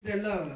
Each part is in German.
The Lord.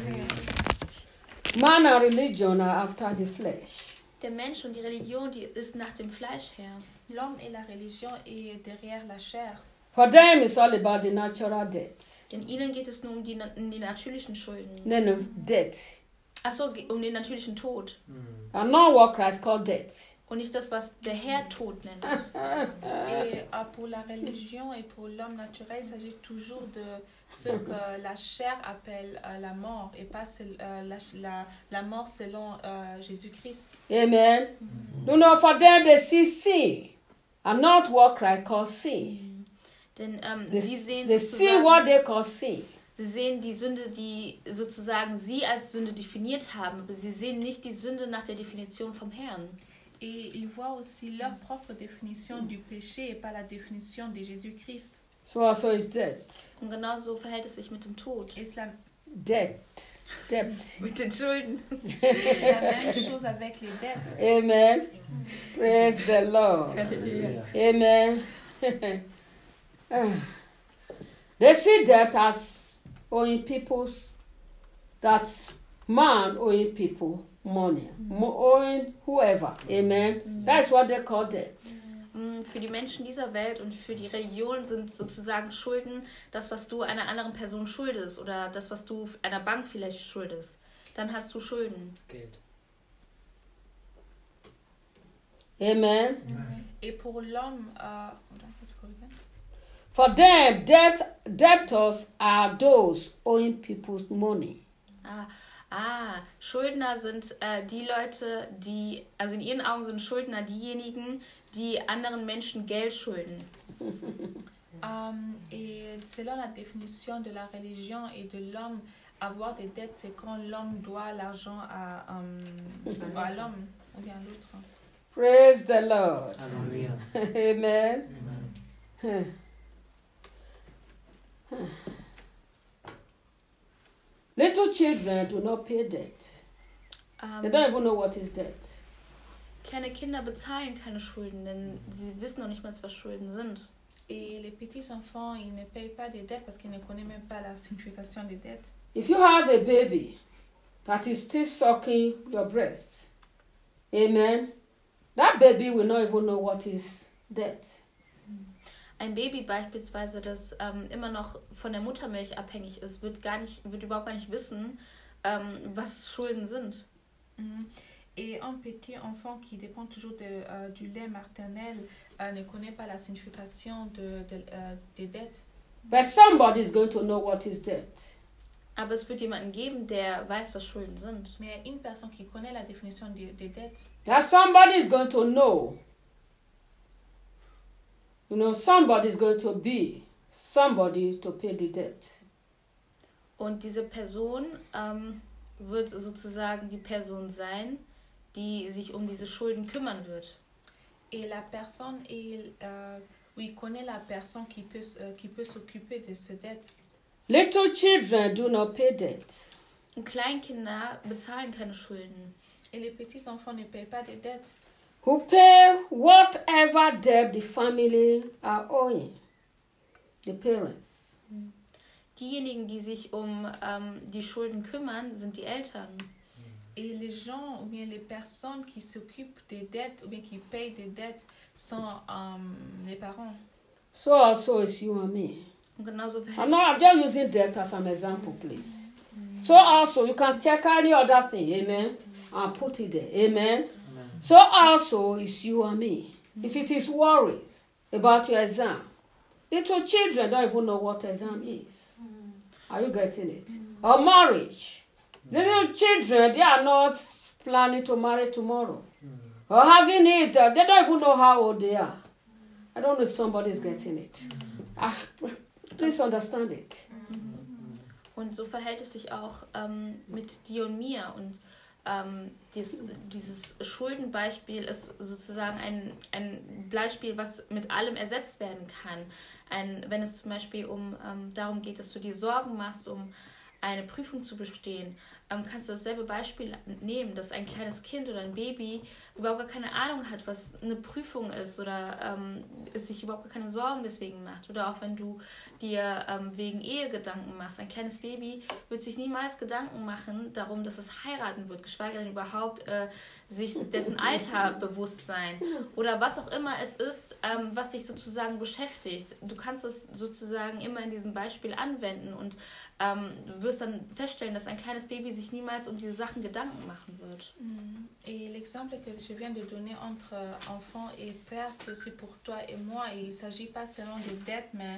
Man and religion are after the flesh. Der Mensch und die Religion, die ist nach dem Fleisch her. L'homme et la religion est derrière la chair. For them, it's all about the natural death. In ihnen geht es nur um die natürlichen Schulden. No, death. Achso, um den natürlichen Tod. And not what Christ called death. Und nicht das, was der Herr Tod nennt. Et pour la religion et pour l'homme naturel, il s'agit toujours de ce que la chair appelle la mort et pas la mort selon Jésus-Christ. Amen. You know, for them, they see sin and not what Christ calls sin. Denn They, sie sehen they see what sozusagen, they call sin. sie sehen die Sünde, die sozusagen sie als Sünde definiert haben, aber sie sehen nicht die Sünde nach der Definition vom Herrn. Et ils voient aussi leur propre définition du péché et pas la définition de Jésus-Christ. So also is death. Und genauso verhält es sich mit dem Tod. Et c'est la Debt. Mit den Schulden. même chose avec les dettes. Amen. Praise the Lord. Amen. They see debt as owing that man owing people money, owing whoever. Amen. That's what they call debt. Für die Menschen dieser Welt und für die Religion sind sozusagen Schulden das, was du einer anderen Person schuldest oder das, was du einer Bank vielleicht schuldest. Dann hast du Schulden. Geld. Amen. Et pour l'homme, For them, debtors are those owing people's money. Schuldner sind die Leute, die, also in ihren Augen sind Schuldner diejenigen, die anderen Menschen Geld schulden. Et selon la définition de la religion et de l'homme, avoir des dettes, c'est quand l'homme doit l'argent à l'homme ou bien à l'autre. Praise the Lord. Hallelujah. Amen. Amen. Little children do not pay debt. They don't even know what is debt. Kleine Kinder bezahlen keine Schulden, denn sie wissen noch nicht mal, was Schulden sind. Et les petits enfants, ils ne payent pas des dettes parce qu'ils ne connaissent même pas la signification des dettes. If you have a baby that is still sucking your breast, amen, that baby will not even know what is debt. Ein Baby beispielsweise, das immer noch von der Muttermilch abhängig ist, wird überhaupt gar nicht wissen, was Schulden sind. Et un petit enfant qui dépend toujours du lait maternel ne connaît pas la signification des dettes. But somebody is going to know what is debt. Aber es wird jemanden geben, der weiß, was Schulden sind. Mais une personne qui connaît la définition des dettes. That somebody is going to know. You know, somebody is going to be somebody to pay the debt. Und diese Person wird sozusagen die Person sein, die sich um diese Schulden kümmern wird. Et la personne il connaît la personne qui peut s'occuper de ces dettes. Little children do not pay debt. Und Kleinkinder bezahlen keine Schulden. Et les petits enfants ne payent pas des dettes. Who pay whatever debt the family are owing. The parents. Diejenigen, die sich um die Schulden kümmern, sind die Eltern. Et les gens ou bien les personnes qui s'occupent des dettes ou bien qui payent des dettes sont les parents. So also is you and me. Und genauso verhält I'm es just using debt as an example, please. So also you can check any other thing, amen, and put it there, amen. So also is you and me. If it is worries about your exam, little children don't even know what exam is. Are you getting it? Or marriage. Little children, they are not planning to marry tomorrow. Or having it, they don't even know how old they are. I don't know if somebody's getting it. Please understand it. Und so verhält es sich auch mit dir und mir. Und dieses Schuldenbeispiel ist sozusagen ein Beispiel, was mit allem ersetzt werden kann. Wenn es zum Beispiel darum geht, dass du dir Sorgen machst um eine Prüfung zu bestehen, kannst du dasselbe Beispiel nehmen, dass ein kleines Kind oder ein Baby überhaupt gar keine Ahnung hat, was eine Prüfung ist oder es sich überhaupt gar keine Sorgen deswegen macht. Oder auch wenn du dir wegen Ehe Gedanken machst. Ein kleines Baby wird sich niemals Gedanken machen darum, dass es heiraten wird, geschweige denn überhaupt sich dessen Alter bewusst sein. Oder was auch immer es ist, was dich sozusagen beschäftigt. Du kannst es sozusagen immer in diesem Beispiel anwenden und du wirst dann feststellen, dass ein kleines Baby sich niemals um diese Sachen Gedanken machen wird. Et l'exemple que je viens de donner entre enfant et père, c'est aussi pour toi et moi. Et il ne s'agit pas seulement des dettes, mais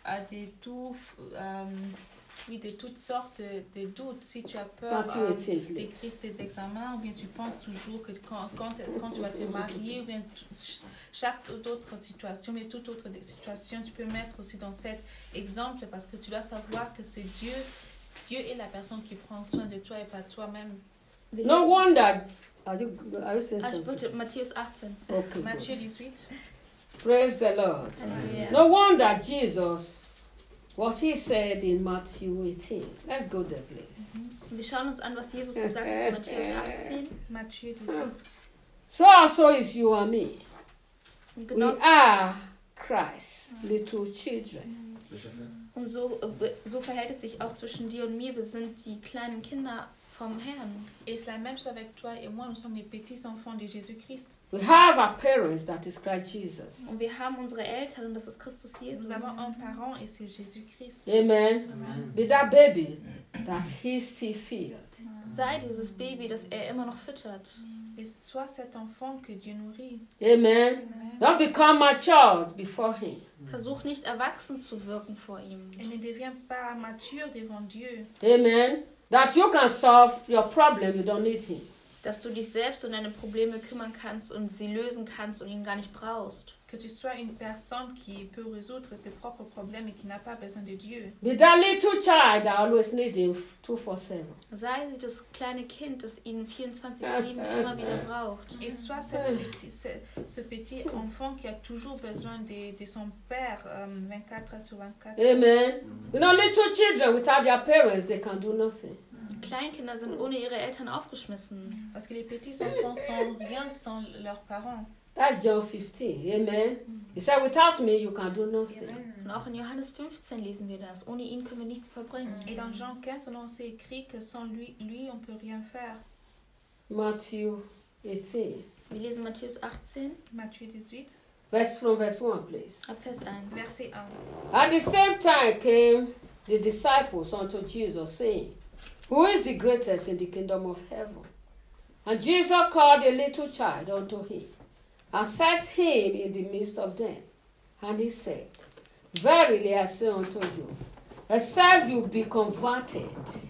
de toutes sortes de doutes. Si tu as peur des crises des examens, ou bien tu penses toujours que quand tu vas te marier, ou bien chaque autre situation, mais toute autre situation, tu peux mettre aussi dans cet exemple parce que tu dois savoir que c'est Dieu. Dieu est la personne qui prend soin de toi et pas toi-même. No wonder. Are you saying something? Matthäus 18. Okay, Matthieu good. 18. Praise the Lord. Halleluja. No wonder Jesus, what he said in Matthew 18. Let's go there, please. Wir schauen uns an, was Jesus gesagt hat in Matthäus 18. Matthieu 18. So also is you and me. Und, We genauso, are Christ's little children. und so verhält es sich auch zwischen dir und mir. Wir sind die kleinen Kinder vom Herrn. Et c'est la même chose avec toi et moi, nous sommes les petits enfants de Jésus-Christ. We have our parents, that is Christ Jesus. Und wir haben unsere Eltern und das ist Christus Jesus. Nous avons un parent et c'est Jésus-Christ. Amen. Be that baby that he still feels. Sei dieses Baby, das er immer noch füttert. Et sois cet enfant que Dieu nourrit. Amen. Don't become mature before him. Versuch nicht erwachsen zu wirken vor ihm. Et ne deviens pas mature devant Dieu. Amen. That you can solve your problem, you don't need him. Dass du dich selbst um deine Probleme kümmern kannst und sie lösen kannst und ihn gar nicht brauchst. Que tu sois une personne qui peut résoudre ses propres problèmes et qui n'a pas besoin de Dieu. Be that little child that always need him 247. Sei sie das kleine Kind, das ihn 24/7 immer wieder braucht. Et sois ce petit enfant qui a toujours besoin de son père 24 heures sur 24. Amen. You know, little children without their parents, they can do nothing. Kleinkinder sind ohne ihre Eltern aufgeschmissen. Parce que les petits enfants sont rien sans leurs parents. That's John 15. Amen. He said, without me, you can do nothing. Und auch in Johannes 15 lesen wir das. Ohne ihn können wir nichts vollbringen. Et dans Jean 15, on s'est écrit que sans lui, on peut rien faire. Matthew 18. Wir lesen Matthäus 18, Matthieu 18, From verse 1, please. ab Vers 1. verset 1. At the same time came the disciples unto Jesus, saying, Who is the greatest in the kingdom of heaven? And Jesus called a little child unto him, and set him in the midst of them. And he said, Verily I say unto you, except you be converted,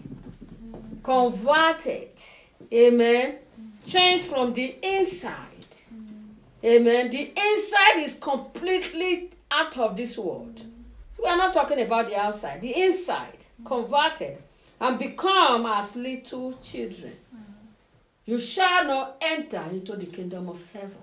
amen, change from the inside, amen. The inside is completely out of this world. We are not talking about the outside. The inside, converted, and become as little children. You shall not enter into the kingdom of heaven.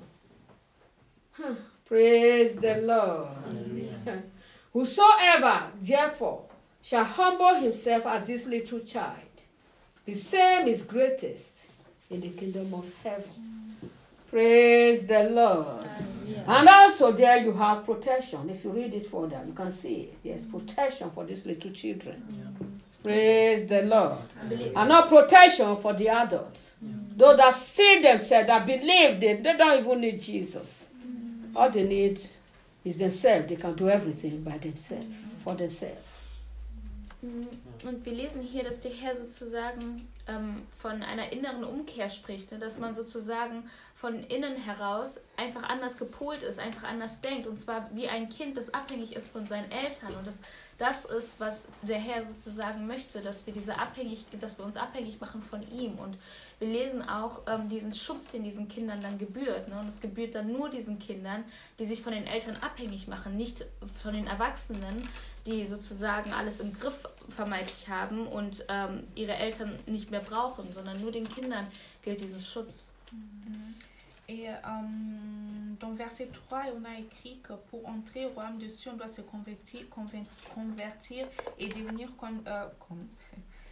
Praise the Lord. Whosoever, therefore, shall humble himself as this little child, the same is greatest in the kingdom of heaven. Praise the Lord. And also there you have protection. If you read it further, you can see it. There's protection for these little children. Praise the Lord. And not protection for the adults. Those that see themselves, that believe, they don't even need Jesus. All they need is themselves. They can do everything by themselves, for themselves. Und wir lesen hier, dass der Herr sozusagen von einer inneren Umkehr spricht, ne? Dass man sozusagen von innen heraus einfach anders gepolt ist, einfach anders denkt. Und zwar wie ein Kind, das abhängig ist von seinen Eltern. Und das ist, was der Herr sozusagen möchte, dass wir uns abhängig machen von ihm. Und wir lesen auch diesen Schutz, den diesen Kindern dann gebührt. Ne? Und es gebührt dann nur diesen Kindern, die sich von den Eltern abhängig machen, nicht von den Erwachsenen, die sozusagen alles im Griff vermeintlich haben und ihre Eltern nicht mehr brauchen, sondern nur den Kindern gilt dieses Schutz. Et dans verset 3, on a écrit que pour entrer au royaume de Dieu, on doit se convertir et devenir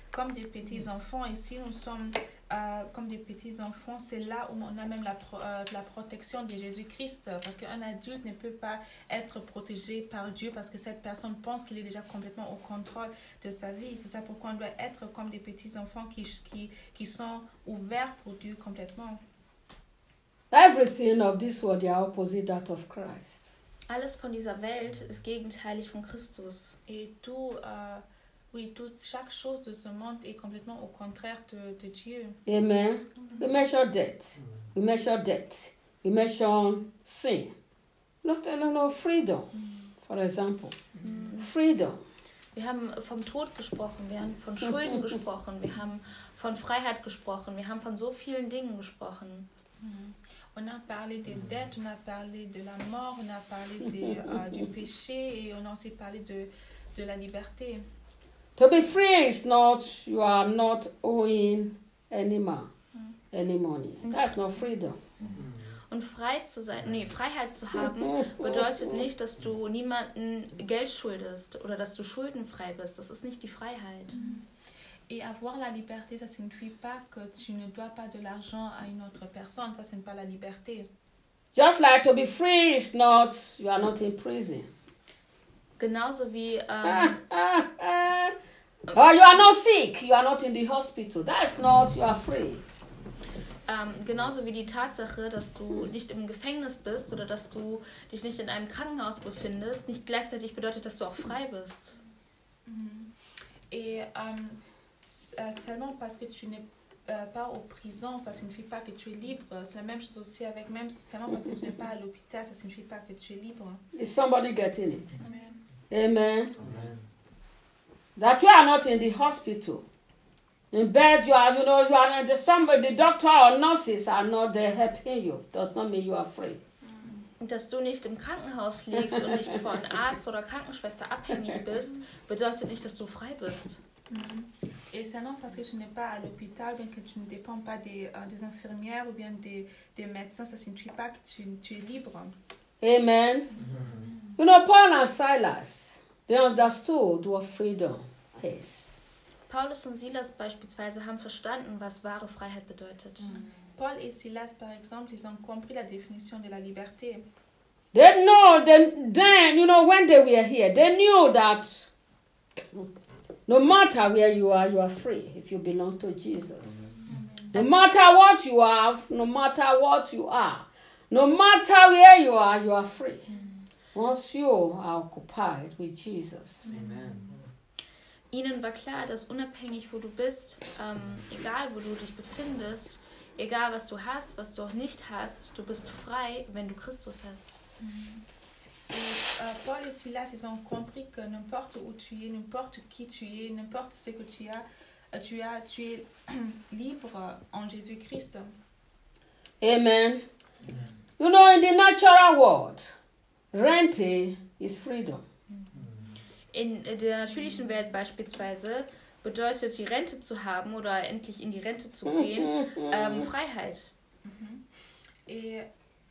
comme des petits enfants. Ici, nous sommes comme des petits enfants. C'est là où on a même la protection de Jésus-Christ. Parce qu'un adulte ne peut pas être protégé par Dieu parce que cette personne pense qu'il est déjà complètement au contrôle de sa vie. C'est ça pourquoi on doit être comme des petits enfants qui sont ouverts pour Dieu complètement. Everything of this world is opposite that of Christ. Alles von dieser Welt ist gegenteilig von Christus. Et chaque chose de ce monde est complètement au contraire de Dieu. Amen. We mention death. We mention death. We mention sin. No, freedom, for example. Freedom. Wir haben vom Tod gesprochen, wir haben von Schulden gesprochen, wir haben von Freiheit gesprochen, wir haben von so vielen Dingen gesprochen. On a parlé des dettes, on a parlé de la mort, on a parlé du péché et on a aussi parlé de la liberté. To be free is not, you are not owing any money. That's not freedom. Und frei zu sein, Freiheit zu haben, bedeutet nicht, dass du niemandem Geld schuldest oder dass du schuldenfrei bist. Das ist nicht die Freiheit. Et avoir la liberté, ça ne signifie pas que tu ne dois pas de l'argent à une autre personne. Ça, ce n'est pas la liberté. Just like to be free is not, you are not in prison. Genauso wie... Or you are not sick, you are not in the hospital. That's not, you are free. Genauso wie die Tatsache, dass du nicht im Gefängnis bist oder dass du dich nicht in einem Krankenhaus befindest, nicht gleichzeitig bedeutet, dass du auch frei bist. Et seulement parce que tu n'es pas aux prisons, ça ne signifie pas que tu es libre. C'est la même chose aussi avec même seulement parce que tu n'es pas à l'hôpital, ça ne signifie pas que tu es libre. Is somebody getting it? Amen. Amen. That you are not in the hospital. In bed, you are the doctor or nurses are not there helping you. Does not mean you are free. Dass du nicht im Krankenhaus liegst und nicht von Arzt oder Krankenschwester abhängig bist, bedeutet nicht, dass du frei bist. Et seulement parce que tu n'es pas à l'hôpital, bien que tu ne dépends pas des infirmières ou bien des médecins, ça ne signifie pas que tu es libre. Amen. You know, Paul and Silas, they understood what freedom is. Paulus und Silas beispielsweise haben verstanden, was wahre Freiheit bedeutet. Paul et Silas, par exemple, ils ont compris la définition de la liberté. They know, then, when they were here, they knew that no matter where you are free if you belong to Jesus. No matter what you have, no matter what you are, no matter where you are free. Once you are occupied with Jesus. Amen. Ihnen war klar, dass unabhängig, wo du bist, egal wo du dich befindest, egal was du hast, was du auch nicht hast, du bist frei, wenn du Christus hast. Paul et Silas, ils ont compris que n'importe où tu es, n'importe qui tu es, n'importe ce que tu es libre en Jésus-Christ. Amen. You know, in the natural world, renting is freedom. In der natürlichen Welt beispielsweise bedeutet die Rente zu haben oder endlich in die Rente zu gehen, Freiheit. Et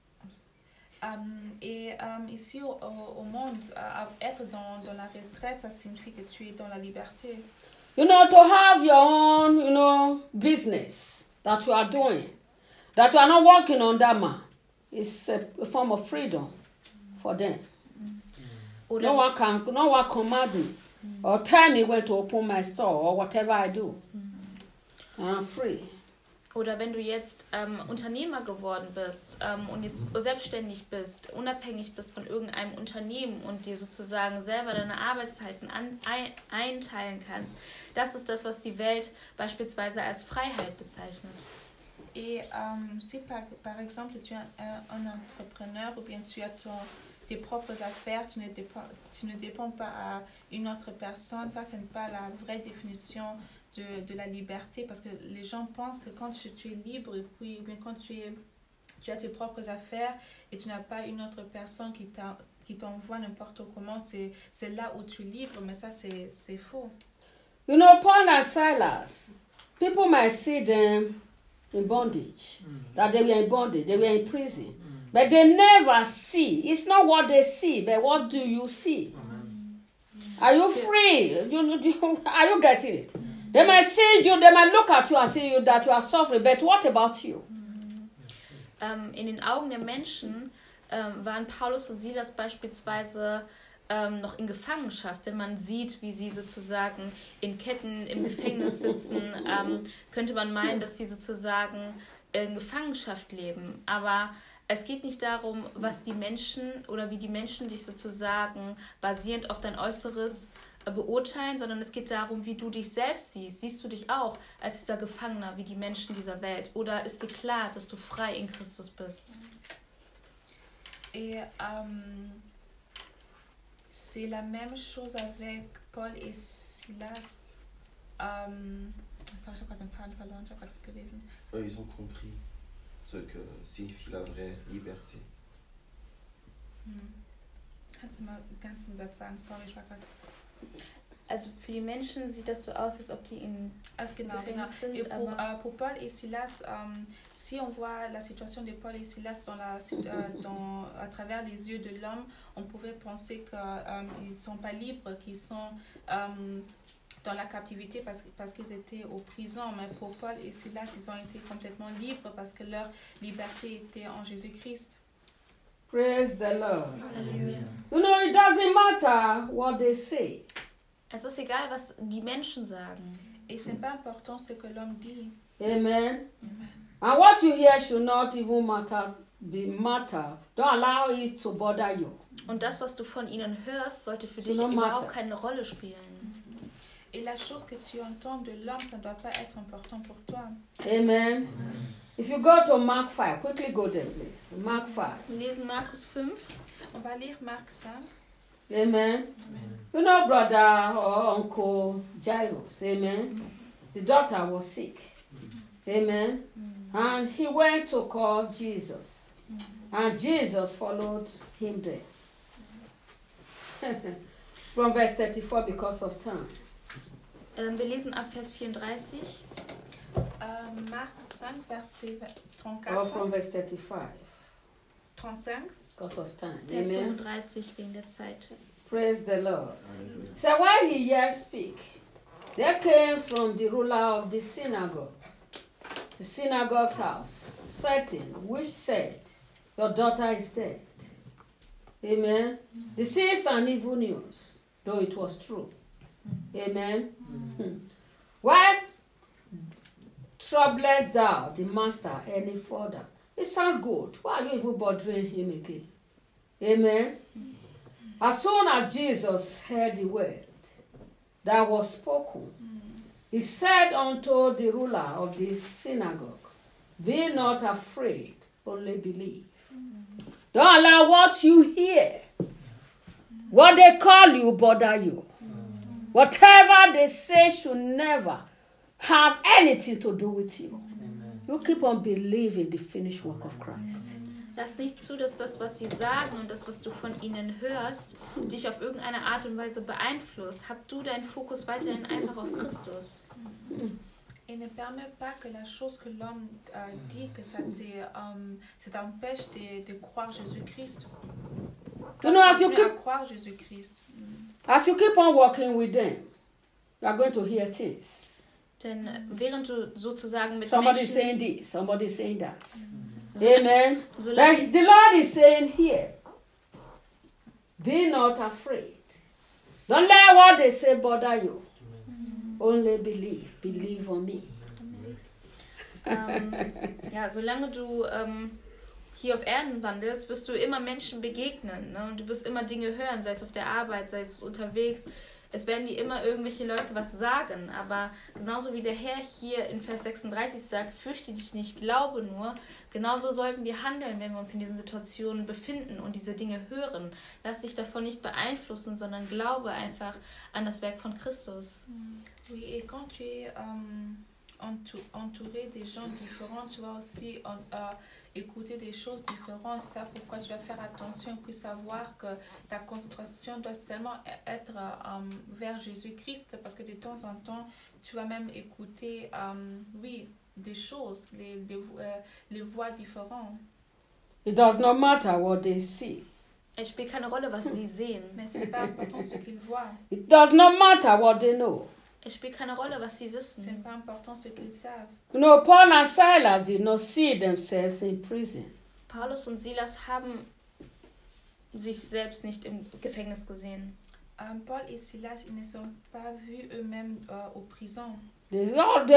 ici au monde, être dans la retraite, ça signifie que tu es dans la liberté. You know, to have your own, business that you are doing, that you are not working on that man, is a form of freedom for them. Oder, No one command me or tell me when to open my store or whatever I do. I'm free. oder wenn du jetzt Unternehmer geworden bist und jetzt selbstständig bist, unabhängig bist von irgendeinem Unternehmen und dir sozusagen selber deine Arbeitszeiten einteilen kannst, das ist das, was die Welt beispielsweise als Freiheit bezeichnet. Et si par exemple tu es un entrepreneur ou bien tu as tes propres affaires, tu ne dépends pas à une autre personne, ça n'est pas la vraie définition de la liberté, parce que les gens pensent que quand tu es libre et puis bien quand tu as tes propres affaires et tu n'as pas une autre personne qui t'envoie n'importe comment, c'est là où tu es libre, mais ça c'est faux. You know, Paul and Silas, people might see them in bondage, that they were in bondage, they were in prison. But they never see. It's not what they see, but what do you see? Are you free? Are you getting it? They might see you, they might look at you and see you that you are suffering, but what about you? In den Augen der Menschen waren Paulus und Silas beispielsweise noch in Gefangenschaft, wenn man sieht, wie sie sozusagen in Ketten im Gefängnis sitzen, könnte man meinen, dass sie sozusagen in Gefangenschaft leben. Aber es geht nicht darum, was die Menschen oder wie die Menschen dich sozusagen basierend auf dein Äußeres beurteilen, sondern es geht darum, wie du dich selbst siehst. Siehst du dich auch als dieser Gefangener, wie die Menschen dieser Welt? Oder ist dir klar, dass du frei in Christus bist? Et c'est la même chose avec Paul et Silas. Sorry, ich habe gerade den Faden verloren, ich habe gerade das gelesen. Eux, ils ont compris ce que signifie la vraie liberté. Kannst du mal den ganzen Satz sagen? Sorry, ich war gerade... Also für die Menschen sieht das so aus, als ob die in Gefängnis sind. Et pour Paul et Silas, si on voit la situation de Paul et Silas à travers les yeux de l'homme, on pouvait penser qu'ils ne sont pas libres, qu'ils sont dans la captivité parce qu'ils étaient aux prisons. Mais pour Paul et Silas, ils ont été complètement libres parce que leur liberté était en Jésus-Christ. Praise the Lord. Hallelujah. You know, it doesn't matter what they say. Es ist egal, was die Menschen sagen. Et c'est pas important ce que l'homme dit. Amen. And what you hear should not even matter. Don't allow it to bother you. Und das, was du von ihnen hörst, sollte für dich no überhaupt matter. keine Rolle spielen. Et la chose que tu entends de l'homme, ça ne doit pas être important pour toi. Amen. If you go to Mark 5, quickly go there, please. Mark 5. Wir lesen Markus 5. On va lire Marc 5. Amen. You know, brother or uncle Jairus, amen. The daughter was sick. Amen. And he went to call Jesus. And Jesus followed him there. From verse 34 because of time. Wir lesen ab Vers 34. Marc 5, verset 34. Or from verse 35 35. because of time. Vers Amen. 35 wegen der Zeit. Praise the Lord. Alléluia. So while he yet speak, there came from the ruler of the synagogue's house, certain which said, your daughter is dead. Amen. This is an evil news, though it was true. Amen. Why troublest thou the master any further? It sounds good. Why are you even bothering him again? Amen. As soon as Jesus heard the word that was spoken, he said unto the ruler of the synagogue, be not afraid, only believe. Don't allow what you hear, what they call you, bother you. Whatever they say should never have anything to do with you. You keep on believing the finished work of Christ. Lass nicht zu, dass das, was sie sagen und das, was du von ihnen hörst, dich auf irgendeine Art und Weise beeinflusst. Hab du deinen Fokus weiterhin einfach auf Christus. Et ne permet pas que la chose que l'homme dit, que ça t'empêche de croire Jésus-Christ. You know, as you Continuer à keep croire Jésus-Christ. As you keep on walking with them, you are going to hear things. Denn während du sozusagen mit Somebody is Menschen... saying this, somebody is saying that. Amen. So Like the Lord is saying here, be not afraid. Don't let what they say bother you. Only believe. Believe on me. Ja, solange du hier auf Erden wandelst, wirst du immer Menschen begegnen. Ne? Und du wirst immer Dinge hören, sei es auf der Arbeit, sei es unterwegs. Es werden dir immer irgendwelche Leute was sagen. Aber genauso wie der Herr hier in Vers 36 sagt, fürchte dich nicht, glaube nur. Genauso sollten wir handeln, wenn wir uns in diesen Situationen befinden und diese Dinge hören. Lass dich davon nicht beeinflussen, sondern glaube einfach an das Werk von Christus. Oui, et quand tu es entouré des gens différents, tu vas aussi écouter des choses différentes. C'est ça pourquoi tu vas faire attention et puis savoir que ta concentration doit seulement être vers Jésus-Christ, parce que de temps en temps, tu vas même écouter des choses, les voix différentes. It does not matter what they see. Es spielt keine Rolle, was sie sehen. Mais ce n'est pas important ce qu'ils voient. It does not matter what they know. Es spielt keine Rolle, was sie Ce wissen. n'est pas important ce qu'ils savent. You know, Paul and Silas did not see themselves in prison. Paulus und Silas haben sich selbst nicht im Gefängnis gesehen. Paul et Silas, ils ne sont pas vus eux-mêmes aux prisons. They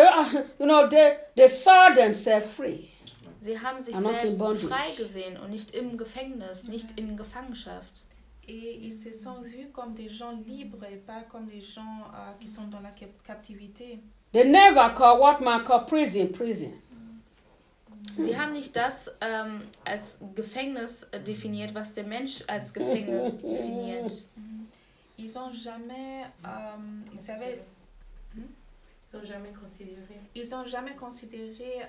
saw themselves free. Sie haben sich Are not in selbst bondage. frei gesehen und nicht im Gefängnis, nicht in Gefangenschaft. Et ils se sont vus comme des gens libres et pas comme des gens qui sont dans la captivité. They never call what man call prison. Sie haben nicht das als Gefängnis definiert, was der Mensch als Gefängnis definiert. Ils ont jamais, ils avaient, Ils n'ont jamais considéré. ils ont jamais considéré,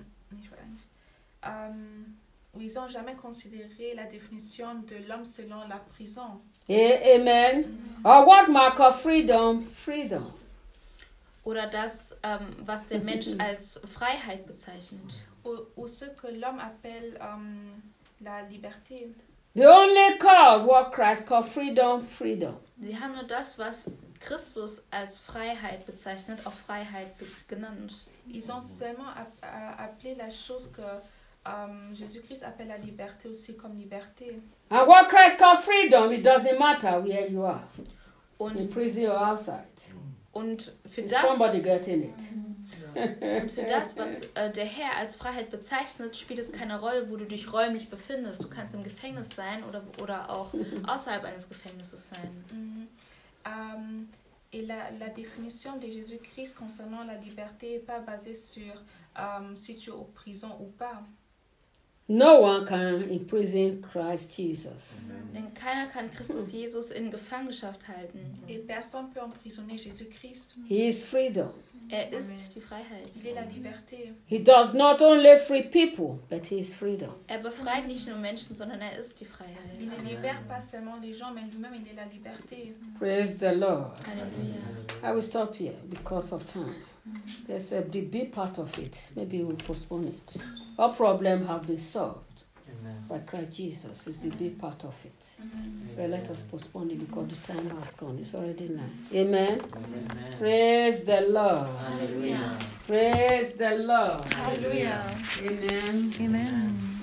ils ont jamais considéré la définition de l'homme selon la prison. Amen. Or what man call freedom. Oder das, was der Mensch als Freiheit bezeichnet. Ou ce que l'homme appelle la liberté. They only call what Christ called freedom. Sie haben nur das, was Christus als Freiheit bezeichnet, auch Freiheit genannt. Ils ont seulement appelé la chose que Jésus-Christ appelle la liberté aussi comme liberté. And what Christ called freedom, it doesn't matter where you are, in Und, prison or outside. und für Is das, somebody was, getting it? und für das, was der Herr als Freiheit bezeichnet, spielt es keine Rolle, wo du dich räumlich befindest. Du kannst im Gefängnis sein oder auch außerhalb eines Gefängnisses sein. Et la définition de Jésus-Christ concernant la liberté n'est pas basée sur si tu es en prison ou pas. No one can imprison Christ Jesus. Denn keiner kann Christus Jesus in Gefangenschaft halten. Et personne ne peut emprisonner Jésus-Christ. He is freedom. Er ist die Freiheit. Il est la liberté. He does not only free people, but he is freedom. Er befreit nicht nur Menschen, sondern er ist die Freiheit. Il ne libère pas seulement les gens, mais lui-même, il est la liberté. Praise the Lord. Halleluja. I will stop here because of time. There's the big part of it. Maybe we'll postpone it. Our problem have been solved by Christ Jesus. It's the big part of it. Well, let us postpone it because the time has gone. It's already 9. Amen. Praise the Lord. Hallelujah. Praise the Lord. Halleluja. Amen. Amen.